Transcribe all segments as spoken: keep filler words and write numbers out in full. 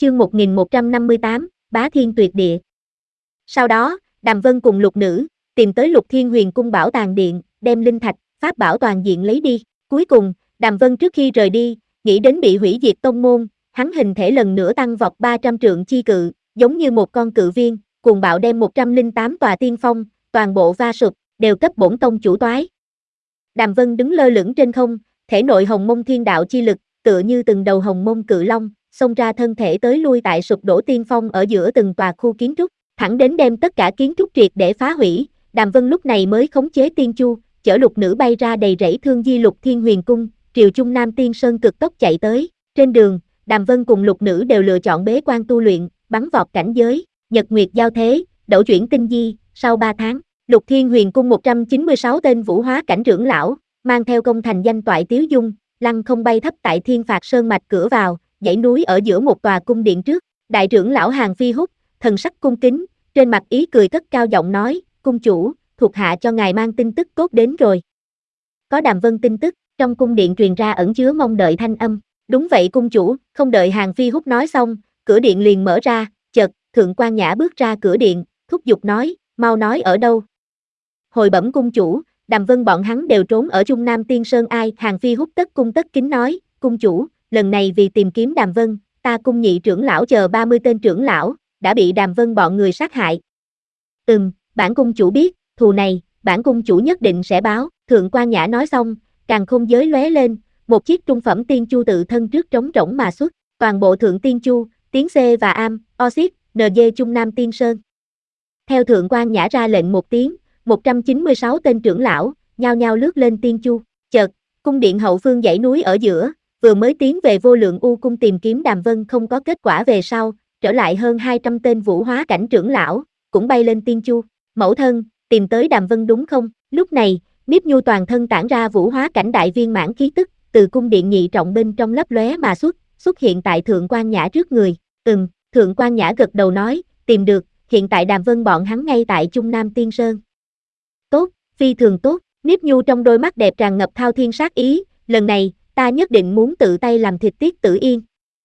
Chương một nghìn một trăm năm mươi tám, Bá Thiên Tuyệt Địa. Sau đó, Đàm Vân cùng Lục Nữ tìm tới Lục Thiên Huyền cung bảo tàng điện, đem linh thạch, pháp bảo toàn diện lấy đi. Cuối cùng, Đàm Vân trước khi rời đi, nghĩ đến bị hủy diệt tông môn, hắn hình thể lần nữa tăng vọt ba trăm trượng chi cự, giống như một con cự viên, cuồng bạo đem một trăm lẻ tám tòa tiên phong, toàn bộ va sụp, đều cấp bổn tông chủ toái. Đàm Vân đứng lơ lửng trên không, thể nội hồng mông thiên đạo chi lực, tựa như từng đầu hồng mông cự long, xông ra thân thể tới lui tại sụp đổ tiên phong ở giữa từng tòa khu kiến trúc, thẳng đến đem tất cả kiến trúc triệt để phá hủy. Đàm Vân lúc này mới khống chế tiên chu, chở Lục Nữ bay ra đầy rẫy thương di Lục Thiên Huyền cung, triều Trung Nam Tiên Sơn cực tốc chạy tới. Trên đường, Đàm Vân cùng Lục Nữ đều lựa chọn bế quan tu luyện, bắn vọt cảnh giới, nhật nguyệt giao thế, đẩu chuyển tinh di. Sau ba tháng, Lục Thiên Huyền cung một trăm chín mươi sáu tên vũ hóa cảnh trưởng lão, mang theo công thành danh toại Tiếu Dung, lăng không bay thấp tại Thiên Phạt Sơn mạch cửa vào, dãy núi ở giữa một tòa cung điện trước. Đại trưởng lão Hàn Phi Húc, thần sắc cung kính, trên mặt ý cười cất cao giọng nói: "Cung chủ, thuộc hạ cho ngài mang tin tức tốt đến rồi." Có Đàm Vân tin tức, trong cung điện truyền ra ẩn chứa mong đợi thanh âm. "Đúng vậy cung chủ." Không đợi Hàn Phi Húc nói xong, cửa điện liền mở ra, chợt Thượng Quan Nhã bước ra cửa điện, thúc giục nói: "Mau nói ở đâu?" "Hồi bẩm cung chủ, Đàm Vân bọn hắn đều trốn ở Trung Nam Tiên Sơn." "Ai?" Hàn Phi Húc tất cung tất kính nói: "Cung chủ, lần này vì tìm kiếm Đàm Vân, ta cung nhị trưởng lão chờ ba mươi tên trưởng lão, đã bị Đàm Vân bọn người sát hại." "Ừm, bản cung chủ biết, thù này, bản cung chủ nhất định sẽ báo." Thượng Quan Nhã nói xong, càn khôn giới lóe lên, một chiếc trung phẩm tiên chu tự thân trước trống rỗng mà xuất, toàn bộ thượng tiên chu, tiến C và am, Oxit, en giê Trung Nam Tiên Sơn. Theo Thượng Quan Nhã ra lệnh một tiếng, một trăm chín mươi sáu tên trưởng lão, nhao nhao lướt lên tiên chu. Chợt, cung điện hậu phương dãy núi ở giữa, vừa mới tiến về Vô Lượng U cung tìm kiếm Đàm Vân không có kết quả về sau, trở lại hơn hai trăm tên vũ hóa cảnh trưởng lão, cũng bay lên tiên chu. "Mẫu thân, tìm tới Đàm Vân đúng không?" Lúc này, Niếp Nhu toàn thân tản ra vũ hóa cảnh đại viên mãn khí tức, từ cung điện nhị trọng bên trong lấp lóe mà xuất, xuất hiện tại Thượng Quan Nhã trước người. "Ừm." Thượng Quan Nhã gật đầu nói: "Tìm được, hiện tại Đàm Vân bọn hắn ngay tại Trung Nam Tiên Sơn." "Tốt, phi thường tốt." Niếp Nhu trong đôi mắt đẹp tràn ngập thao thiên sát ý: "Lần này, ta nhất định muốn tự tay làm thịt Tiết Tử Yên.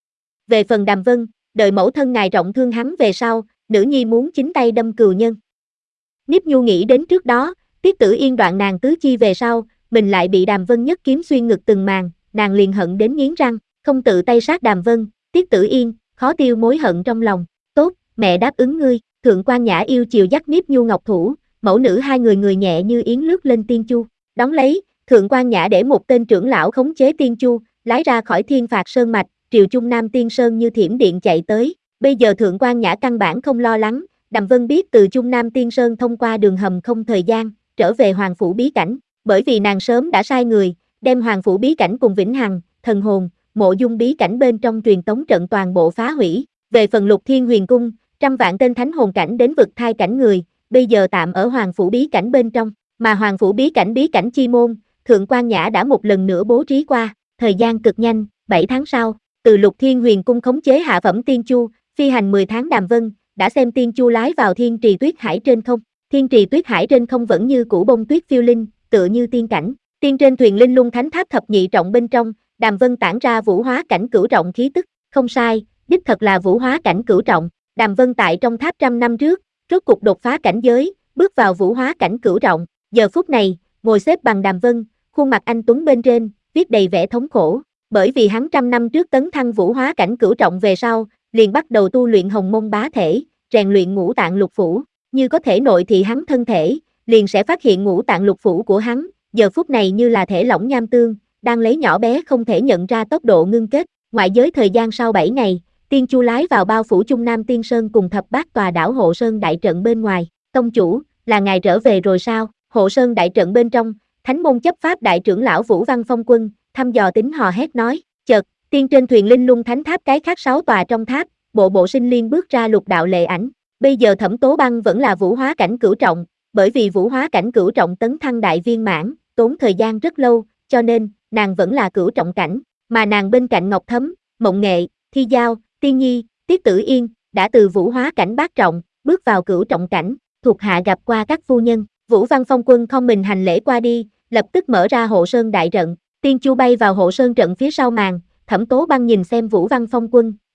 Về phần Đàm Vân, đợi mẫu thân ngài trọng thương hắn về sau, nữ nhi muốn chính tay đâm cừu nhân." Niếp Nhu nghĩ đến trước đó, Tiết Tử Yên đoạn nàng tứ chi về sau, mình lại bị Đàm Vân nhất kiếm xuyên ngực từng màn, nàng liền hận đến nghiến răng, không tự tay sát Đàm Vân, Tiết Tử Yên, khó tiêu mối hận trong lòng. "Tốt, mẹ đáp ứng ngươi." Thượng Quan Nhã yêu chiều dắt Niếp Nhu ngọc thủ, mẫu nữ hai người người nhẹ như yến lướt lên tiên chu. Đón lấy, Thượng Quan Nhã để một tên trưởng lão khống chế tiên chu, lái ra khỏi Thiên Phạt Sơn mạch, triều Trung Nam Tiên Sơn như thiểm điện chạy tới. Bây giờ Thượng Quan Nhã căn bản không lo lắng, Đàm Vân biết từ Trung Nam Tiên Sơn thông qua đường hầm không thời gian, trở về Hoàng Phủ Bí Cảnh, bởi vì nàng sớm đã sai người, đem Hoàng Phủ Bí Cảnh cùng Vĩnh Hằng, Thần Hồn, Mộ Dung Bí Cảnh bên trong truyền tống trận toàn bộ phá hủy. Về phần Lục Thiên Huyền cung, trăm vạn tên thánh hồn cảnh đến vực thai cảnh người, bây giờ tạm ở Hoàng Phủ Bí Cảnh bên trong, mà Hoàng Phủ Bí Cảnh bí cảnh chi môn, Thượng Quan Nhã đã một lần nữa bố trí qua. Thời gian cực nhanh, bảy tháng sau, từ Lục Thiên Huyền cung khống chế hạ phẩm tiên chu, phi hành mười tháng Đàm Vân, đã xem tiên chu lái vào Thiên Trì Tuyết Hải trên không. Thiên Trì Tuyết Hải trên không vẫn như cũ bông tuyết phiêu linh, tựa như tiên cảnh. Tiên trên thuyền linh lung thánh tháp thập nhị trọng bên trong, Đàm Vân tản ra vũ hóa cảnh cửu trọng khí tức, không sai, đích thật là vũ hóa cảnh cửu trọng. Đàm Vân tại trong tháp trăm năm trước, rốt cục đột phá cảnh giới, bước vào vũ hóa cảnh cửu trọng. Giờ phút này, ngồi xếp bằng Đàm Vân, khuôn mặt anh tuấn bên trên, viết đầy vẻ thống khổ, bởi vì hắn trăm năm trước tấn thăng vũ hóa cảnh cửu trọng về sau, liền bắt đầu tu luyện hồng mông bá thể, rèn luyện ngũ tạng lục phủ, như có thể nội thị hắn thân thể, liền sẽ phát hiện ngũ tạng lục phủ của hắn, giờ phút này như là thể lỏng nham tương, đang lấy nhỏ bé không thể nhận ra tốc độ ngưng kết. Ngoại giới thời gian sau bảy ngày, tiên chu lái vào bao phủ Trung Nam Tiên Sơn cùng thập bát tòa đảo Hộ Sơn đại trận bên ngoài. "Tông chủ, là ngài trở về rồi sao?" Hộ Sơn đại trận bên trong, Thánh môn chấp pháp đại trưởng lão Vũ Văn Phong Quân, thăm dò tính hò hét nói. Chợt, tiên trên thuyền linh lung thánh tháp cái khác sáu tòa trong tháp, bộ bộ sinh liên bước ra lục đạo lệ ảnh. Bây giờ Thẩm Tố Băng vẫn là vũ hóa cảnh cửu trọng, bởi vì vũ hóa cảnh cửu trọng tấn thăng đại viên mãn, tốn thời gian rất lâu, cho nên, nàng vẫn là cửu trọng cảnh, mà nàng bên cạnh Ngọc Thấm, Mộng Nghệ, Thi Giao, Tiên Nhi, Tiết Tử Yên, đã từ vũ hóa cảnh bát trọng, bước vào cửu trọng cảnh, thuộc hạ gặp qua các phu nhân. Vũ Văn Phong Quân không mình hành lễ qua đi, lập tức mở ra Hộ Sơn đại trận, tiên chu bay vào Hộ Sơn trận phía sau màn. Thẩm Tố Băng nhìn xem Vũ Văn Phong Quân,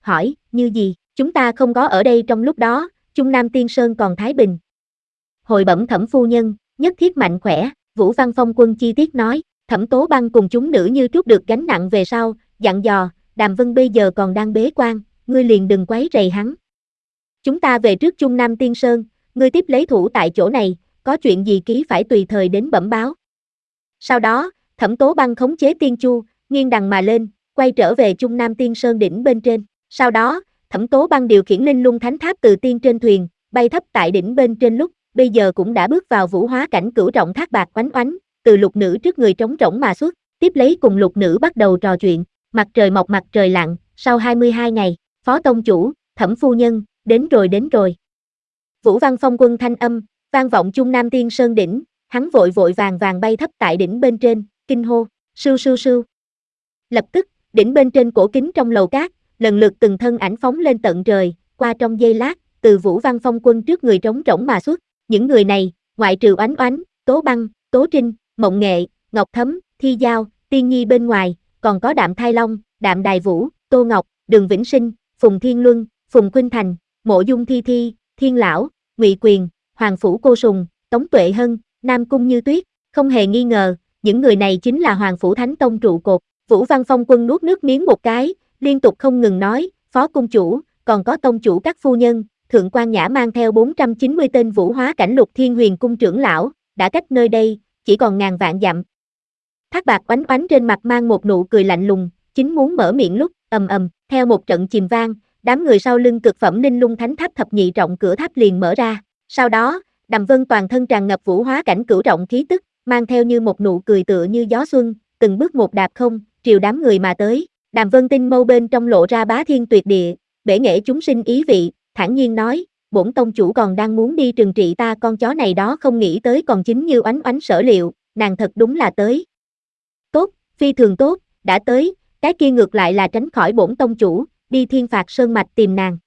hỏi, như gì, chúng ta không có ở đây trong lúc đó, Trung Nam Tiên Sơn còn thái bình. Hồi bẩm Thẩm phu nhân, nhất thiết mạnh khỏe, Vũ Văn Phong Quân chi tiết nói, Thẩm Tố Băng cùng chúng nữ như trút được gánh nặng về sau, dặn dò, Đàm Vân bây giờ còn đang bế quan, ngươi liền đừng quấy rầy hắn. Chúng ta về trước Trung Nam Tiên Sơn, ngươi tiếp lấy thủ tại chỗ này, có chuyện gì ký phải tùy thời đến bẩm báo. Sau đó, Thẩm Tố Băng khống chế Tiên Chu, nghiêng đằng mà lên, quay trở về Trung Nam Tiên Sơn đỉnh bên trên. Sau đó, Thẩm Tố Băng điều khiển Linh Lung Thánh Tháp từ tiên trên thuyền, bay thấp tại đỉnh bên trên lúc, bây giờ cũng đã bước vào vũ hóa cảnh cửu trọng thác bạc oánh oánh, từ lục nữ trước người trống rỗng mà xuất, tiếp lấy cùng lục nữ bắt đầu trò chuyện, mặt trời mọc mặt trời lặn, sau hai mươi hai ngày, Phó Tông Chủ, Thẩm Phu Nhân, đến rồi đến rồi. Vũ Văn Phong Quân thanh âm, vang vọng Trung Nam Tiên Sơn đỉnh, hắn vội vội vàng vàng bay thấp tại đỉnh bên trên, kinh hô, sưu sưu sưu. Lập tức, đỉnh bên trên cổ kính trong lầu cát, lần lượt từng thân ảnh phóng lên tận trời, qua trong giây lát, từ Vũ Văn Phong Quân trước người trống rỗng mà xuất, những người này, ngoại trừ Oánh Oánh, Tố Băng, Tố Trinh, Mộng Nghệ, Ngọc Thấm, Thi Giao, Tiên Nhi bên ngoài, còn có Đạm Thai Long, Đạm Đài Vũ, Tô Ngọc, Đường Vĩnh Sinh, Phùng Thiên Luân, Phùng Khuynh Thành, Mộ Dung Thi Thi, Thiên Lão, Ngụy Quyền, Hoàng Phủ Cô Sùng, Tống Tuệ Hân, Nam Cung Như Tuyết, không hề nghi ngờ, những người này chính là Hoàng Phủ Thánh Tông trụ cột. Vũ Văn Phong Quân nuốt nước miếng một cái, liên tục không ngừng nói, Phó Cung Chủ, còn có Tông Chủ các phu nhân, Thượng quan Nhã mang theo bốn trăm chín mươi tên vũ hóa cảnh Lục Thiên Huyền Cung trưởng lão, đã cách nơi đây, chỉ còn ngàn vạn dặm. Thác Bạc Oánh Oánh trên mặt mang một nụ cười lạnh lùng, chính muốn mở miệng lúc, ầm ầm, theo một trận chìm vang, đám người sau lưng cực phẩm Linh Lung Thánh Tháp thập nhị trọng cửa tháp liền mở ra. Sau đó, Đàm Vân toàn thân tràn ngập vũ hóa cảnh cửu trọng khí tức, mang theo như một nụ cười tựa như gió xuân, từng bước một đạp không, triều đám người mà tới. Đàm Vân tinh mâu bên trong lộ ra bá thiên tuyệt địa, bể nghệ chúng sinh ý vị, thản nhiên nói, bổn tông chủ còn đang muốn đi trừng trị ta con chó này đó, không nghĩ tới còn chính như Oánh Oánh sở liệu, nàng thật đúng là tới. Tốt, phi thường tốt, đã tới, cái kia ngược lại là tránh khỏi bổn tông chủ, đi Thiên Phạt Sơn mạch tìm nàng.